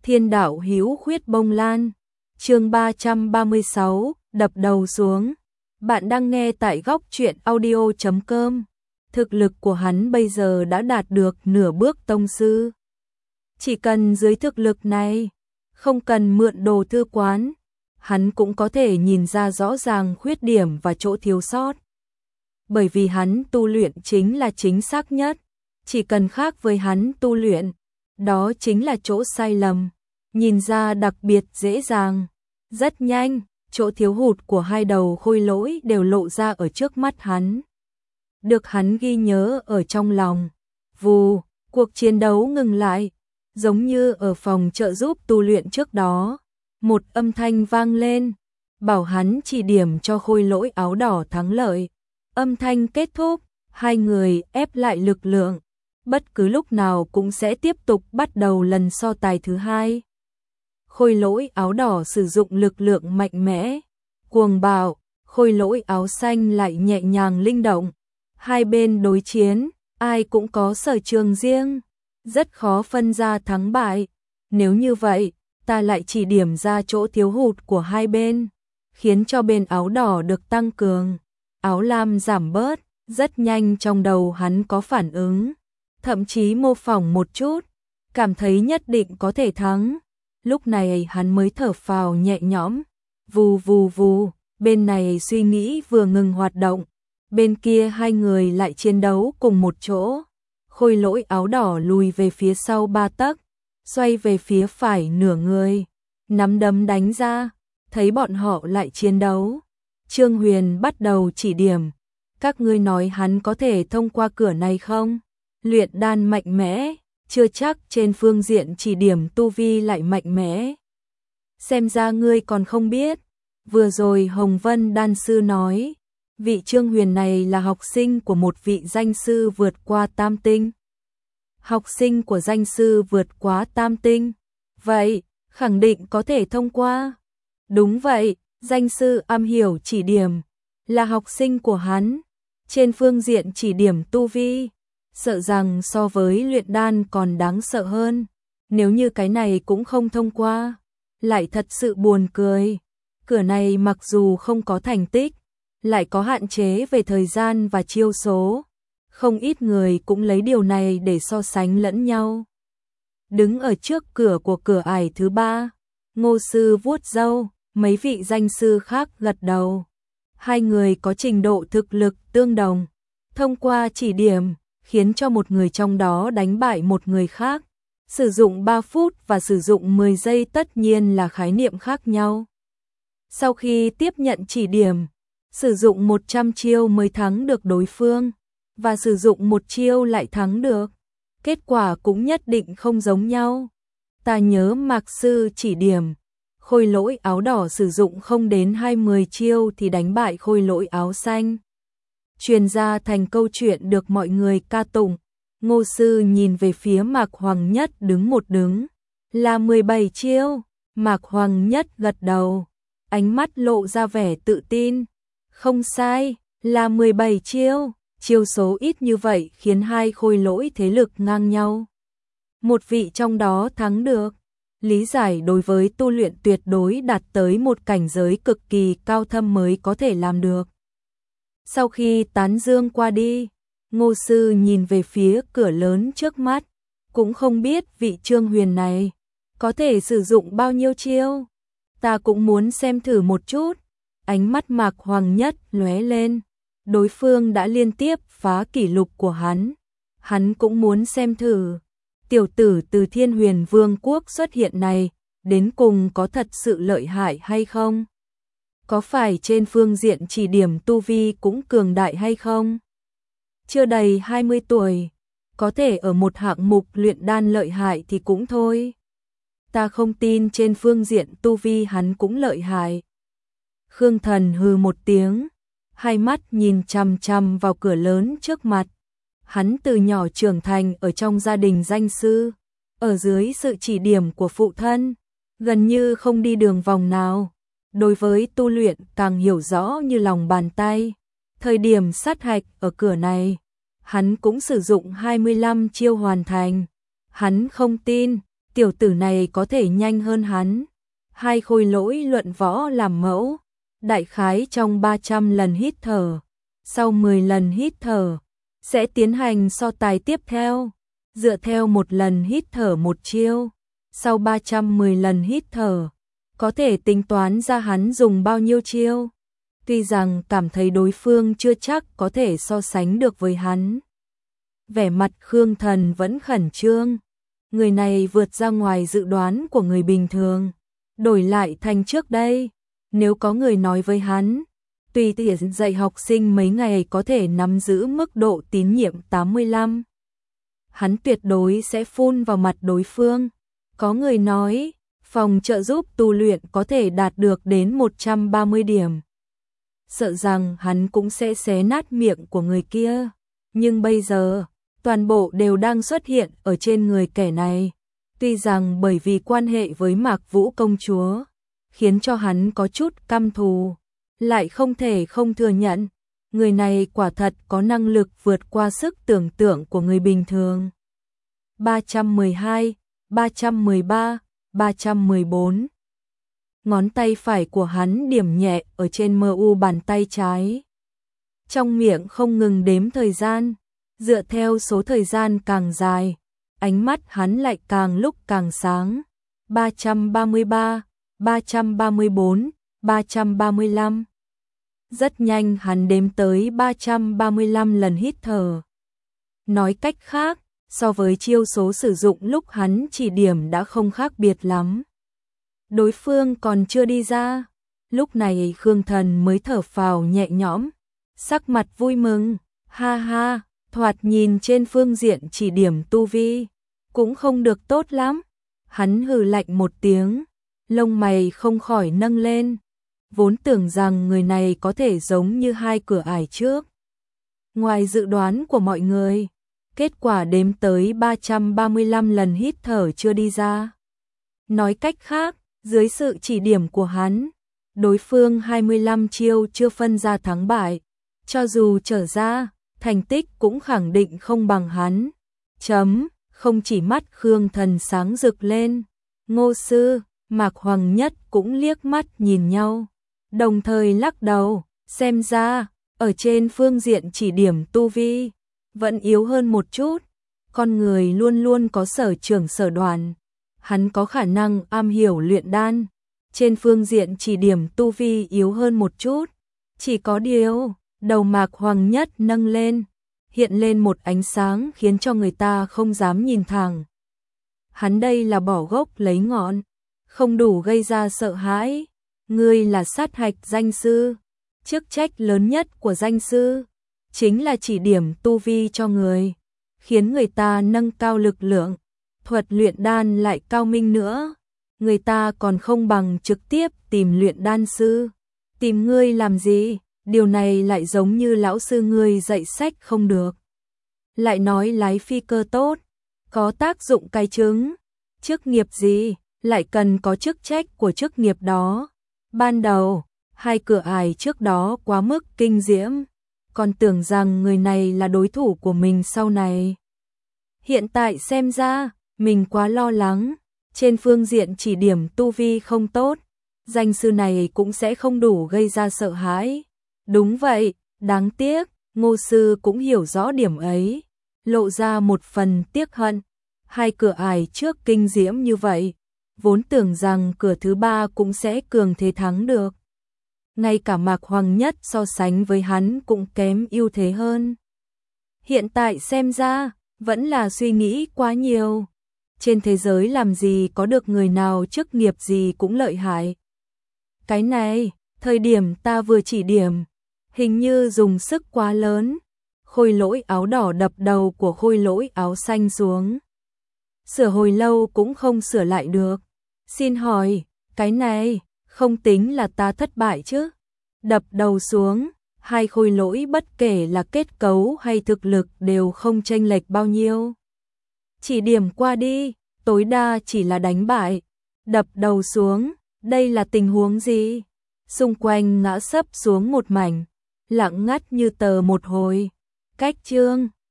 Thiên đạo hữu khuyết bông lan. Chương 336, đập đầu xuống. Bạn đang nghe tại góc truyện audio.com. Thực lực của hắn bây giờ đã đạt được nửa bước tông sư. Chỉ cần dưới thực lực này, không cần mượn đồ thư quán, hắn cũng có thể nhìn ra rõ ràng khuyết điểm và chỗ thiếu sót. Bởi vì hắn tu luyện chính là chính xác nhất, chỉ cần khác với hắn tu luyện, đó chính là chỗ sai lầm, nhìn ra đặc biệt dễ dàng. Rất nhanh, chỗ thiếu hụt của hai đầu khôi lỗi đều lộ ra ở trước mắt hắn. Được hắn ghi nhớ ở trong lòng. Vù, cuộc chiến đấu ngừng lại, giống như ở phòng trợ giúp tu luyện trước đó. Một âm thanh vang lên, bảo hắn chỉ điểm cho khôi lỗi áo đỏ thắng lợi. Âm thanh kết thúc, hai người ép lại lực lượng, bất cứ lúc nào cũng sẽ tiếp tục bắt đầu lần so tài thứ hai. Khôi lỗi áo đỏ sử dụng lực lượng mạnh mẽ, cuồng bạo, khôi lỗi áo xanh lại nhẹ nhàng linh động. Hai bên đối chiến, ai cũng có sở trường riêng, rất khó phân ra thắng bại. Nếu như vậy, ta lại chỉ điểm ra chỗ thiếu hụt của hai bên, khiến cho bên áo đỏ được tăng cường, áo lam giảm bớt. Rất nhanh trong đầu hắn có phản ứng, thậm chí mô phỏng một chút, cảm thấy nhất định có thể thắng. Lúc này hắn mới thở phào nhẹ nhõm. Vù vù vù, bên này suy nghĩ vừa ngừng hoạt động, bên kia hai người lại chiến đấu cùng một chỗ. Khôi lỗi áo đỏ lùi về phía sau 3 tấc, xoay về phía phải nửa người, nắm đấm đánh ra, thấy bọn họ lại chiến đấu. Trương Huyền bắt đầu chỉ điểm, các ngươi nói hắn có thể thông qua cửa này không? Luyện đan mạnh mẽ, chưa chắc trên phương diện chỉ điểm tu vi lại mạnh mẽ. Xem ra ngươi còn không biết, vừa rồi Hồng Vân đan sư nói, vị Trương Huyền này là học sinh của một vị danh sư vượt qua tam tinh. Học sinh của danh sư vượt quá tam tinh, vậy khẳng định có thể thông qua. Đúng vậy, danh sư am hiểu chỉ điểm, là học sinh của hắn, trên phương diện chỉ điểm tu vi, sợ rằng so với luyện đan còn đáng sợ hơn. Nếu như cái này cũng không thông qua, lại thật sự buồn cười. Cửa này mặc dù không có thành tích, lại có hạn chế về thời gian và chiêu số, không ít người cũng lấy điều này để so sánh lẫn nhau. Đứng ở trước cửa của cửa ải thứ 3, Ngô sư vuốt râu, mấy vị danh sư khác gật đầu. Hai người có trình độ thực lực tương đồng, thông qua chỉ điểm, khiến cho một người trong đó đánh bại một người khác. Sử dụng 3 phút và sử dụng 10 giây tất nhiên là khái niệm khác nhau. Sau khi tiếp nhận chỉ điểm, sử dụng 100 chiêu mới thắng được đối phương, và sử dụng 1 chiêu lại thắng được. Kết quả cũng nhất định không giống nhau. Ta nhớ Mạc sư chỉ điểm, khôi lỗi áo đỏ sử dụng không đến 20 chiêu thì đánh bại khôi lỗi áo xanh. Truyền ra thành câu chuyện được mọi người ca tụng. Ngô sư nhìn về phía Mạc Hoàng Nhất đứng một đứng, là 17 chiêu. Mạc Hoàng Nhất gật đầu, ánh mắt lộ ra vẻ tự tin. Không sai, là 17 chiêu, chiêu số ít như vậy khiến hai khôi lỗi thế lực ngang nhau. Một vị trong đó thắng được, lý giải đối với tu luyện tuyệt đối đạt tới một cảnh giới cực kỳ cao thâm mới có thể làm được. Sau khi tán dương qua đi, Ngô sư nhìn về phía cửa lớn trước mắt, cũng không biết vị Trương Huyền này có thể sử dụng bao nhiêu chiêu. Ta cũng muốn xem thử một chút. Ánh mắt Mạc Hoàng Nhất lóe lên, đối phương đã liên tiếp phá kỷ lục của hắn cũng muốn xem thử. Tiểu tử từ Thiên Huyền Vương quốc xuất hiện này, đến cùng có thật sự lợi hại hay không? Có phải trên phương diện chỉ điểm tu vi cũng cường đại hay không? Chưa đầy 20 tuổi, có thể ở một hạng mục luyện đan lợi hại thì cũng thôi. Ta không tin trên phương diện tu vi hắn cũng lợi hại. Khương Thần hừ một tiếng, hai mắt nhìn chằm chằm vào cửa lớn trước mặt. Hắn từ nhỏ trưởng thành ở trong gia đình danh sư, ở dưới sự chỉ điểm của phụ thân, gần như không đi đường vòng nào. Đối với tu luyện càng hiểu rõ như lòng bàn tay. Thời điểm sát hạch ở cửa này, hắn cũng sử dụng 25 chiêu hoàn thành. Hắn không tin, tiểu tử này có thể nhanh hơn hắn. Hai khôi lỗi luận võ làm mẫu, đại khái trong 300 lần hít thở. Sau 10 lần hít thở, sẽ tiến hành so tài tiếp theo, dựa theo một lần hít thở một chiêu. Sau 310 lần hít thở, có thể tính toán ra hắn dùng bao nhiêu chiêu. Tuy rằng cảm thấy đối phương chưa chắc có thể so sánh được với hắn. Vẻ mặt Khương Thần vẫn khẩn trương. Người này vượt ra ngoài dự đoán của người bình thường. Đổi lại thành trước đây, nếu có người nói với hắn, tùy tiện dạy học sinh mấy ngày có thể nắm giữ mức độ tín nhiệm 85. Hắn tuyệt đối sẽ phun vào mặt đối phương. Có người nói, phòng trợ giúp tu luyện có thể đạt được đến 130 điểm. Sợ rằng hắn cũng sẽ xé nát miệng của người kia. Nhưng bây giờ, toàn bộ đều đang xuất hiện ở trên người kẻ này. Tuy rằng bởi vì quan hệ với Mạc Vũ công chúa, khiến cho hắn có chút căm thù, lại không thể không thừa nhận, người này quả thật có năng lực vượt qua sức tưởng tượng của người bình thường. 312, 313, 314. Ngón tay phải của hắn điểm nhẹ ở trên mu bàn tay trái. Trong miệng không ngừng đếm thời gian, dựa theo số thời gian càng dài, ánh mắt hắn lại càng lúc càng sáng. 333, 334, 335. Rất nhanh hắn đếm tới 335 lần hít thở. Nói cách khác, so với chiêu số sử dụng lúc hắn chỉ điểm đã không khác biệt lắm. Đối phương còn chưa đi ra, lúc này Khương Thần mới thở phào nhẹ nhõm, sắc mặt vui mừng, ha ha, thoạt nhìn trên phương diện chỉ điểm tu vi, cũng không được tốt lắm. Hắn hừ lạnh một tiếng, lông mày không khỏi nâng lên, vốn tưởng rằng người này có thể giống như hai cửa ải trước. Ngoài dự đoán của mọi người, kết quả đếm tới 335 lần hít thở chưa đi ra. Nói cách khác, dưới sự chỉ điểm của hắn, đối phương 25 chiêu chưa phân ra thắng bại, cho dù trở ra, thành tích cũng khẳng định không bằng hắn. Không chỉ mắt Khương Thần sáng rực lên, Ngô Sư, Mạc Hoàng Nhất cũng liếc mắt nhìn nhau, đồng thời lắc đầu, xem ra, ở trên phương diện chỉ điểm tu vi, vẫn yếu hơn một chút. Con người luôn luôn có sở trường sở đoàn, hắn có khả năng am hiểu luyện đan, trên phương diện chỉ điểm tu vi yếu hơn một chút. Chỉ có điều, đầu Mạc Hoàng Nhất nâng lên, hiện lên một ánh sáng khiến cho người ta không dám nhìn thẳng. Hắn đây là bỏ gốc lấy ngọn, không đủ gây ra sợ hãi. Ngươi là sát hạch danh sư, chức trách lớn nhất của danh sư chính là chỉ điểm tu vi cho người, khiến người ta nâng cao lực lượng, thuật luyện đan lại cao minh nữa. Người ta còn không bằng trực tiếp tìm luyện đan sư. Tìm ngươi làm gì? Điều này lại giống như lão sư ngươi dạy sách không được. Lại nói lái phi cơ tốt, có tác dụng cái trứng. Chức nghiệp gì, lại cần có chức trách của chức nghiệp đó. Ban đầu, hai cửa ải trước đó quá mức kinh diễm, còn tưởng rằng người này là đối thủ của mình sau này. Hiện tại xem ra, mình quá lo lắng, trên phương diện chỉ điểm tu vi không tốt, danh sư này cũng sẽ không đủ gây ra sợ hãi. Đúng vậy, đáng tiếc, Ngô Sư cũng hiểu rõ điểm ấy, lộ ra một phần tiếc hận. Hai cửa ải trước kinh diễm như vậy, vốn tưởng rằng cửa thứ ba cũng sẽ cường thế thắng được. Ngay cả Mạc Hoàng Nhất so sánh với hắn cũng kém ưu thế hơn. Hiện tại xem ra, vẫn là suy nghĩ quá nhiều. Trên thế giới làm gì có được người nào chức nghiệp gì cũng lợi hại. Cái này, thời điểm ta vừa chỉ điểm, hình như dùng sức quá lớn. Khôi lỗi áo đỏ đập đầu của khôi lỗi áo xanh xuống. Sửa hồi lâu cũng không sửa lại được. Xin hỏi, cái này, không tính là ta thất bại chứ? Đập đầu xuống, hai khôi lỗi bất kể là kết cấu hay thực lực đều không chênh lệch bao nhiêu. Chỉ điểm qua đi, tối đa chỉ là đánh bại. Đập đầu xuống, đây là tình huống gì? Xung quanh ngã sấp xuống một mảnh, lặng ngắt như tờ một hồi. Cách chương